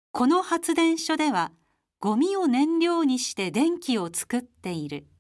この発電所ではゴミを燃料にして電気を作っている。